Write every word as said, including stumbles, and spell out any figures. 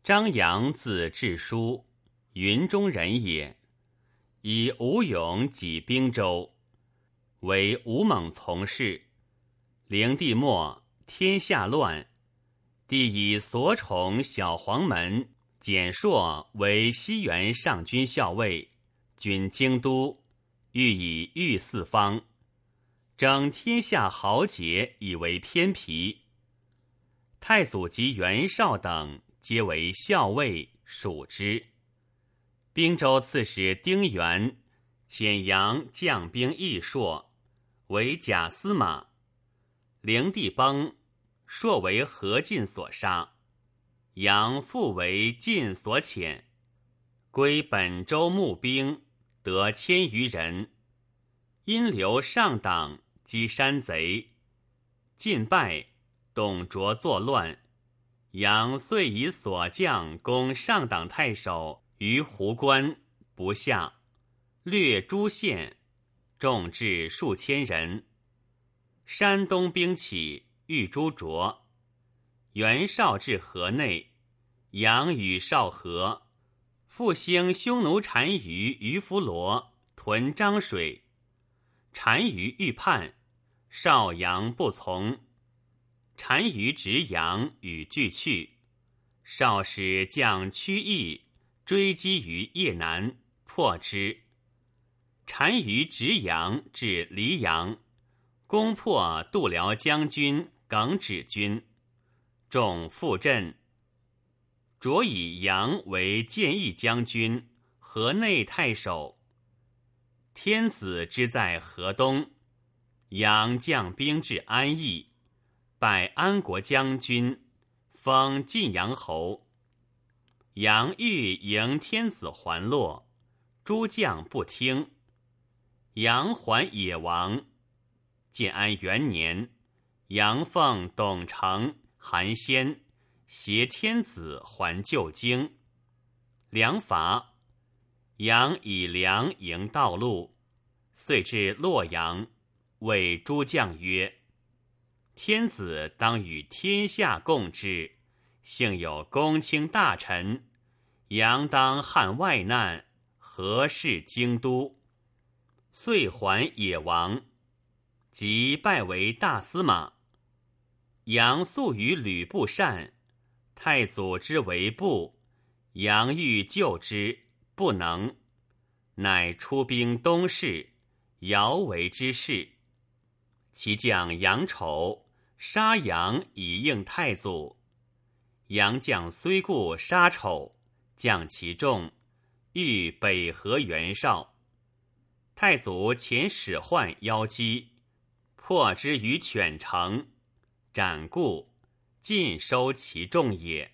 张扬字志书，云中人也。以武勇济兵州，为武猛从事。灵帝末，天下乱，帝以所宠小黄门简硕为西园上军校尉，军京都，欲以御四方，征天下豪杰以为偏皮。太祖及袁绍等皆为校尉，属之。兵州刺史丁原遣杨将兵益硕，为假司马。灵帝崩，硕为何进所杀，杨复为晋所遣，归本州募兵，得千余人。因留上党击山贼，晋败，董卓作乱，杨遂以所将攻上党太守于湖关，不下，略诸县，众至数千人。山东兵起，遇诸卓。袁绍至河内，杨与绍和，复兴匈奴单于于弗罗，屯漳水。单于欲叛，绍杨不从。单于执杨与俱去，绍使将屈义追击于邺南，破之。单于执杨至黎阳，攻破度辽将军耿止军，众复阵。卓以杨为建义将军、河内太守。天子之在河东，杨将兵至安邑，拜安国将军，封晋阳侯。杨欲迎天子还洛，诸将不听。杨还野王。建安元年，杨奉董承、韩先挟天子还旧京。梁伐，杨以粮迎道路，遂至洛阳，谓诸将曰：天子当与天下共之，幸有公卿大臣，杨当汉外难，何事京都？遂还野王，即拜为大司马。杨素与吕布善，太祖之为部，杨欲救之，不能，乃出兵东市，遥为之事。其将杨丑杀杨以应太祖。杨将虽故杀丑，将其众，欲北河袁绍。太祖遣使唤邀击，破之于犬城，斩故，尽收其众也。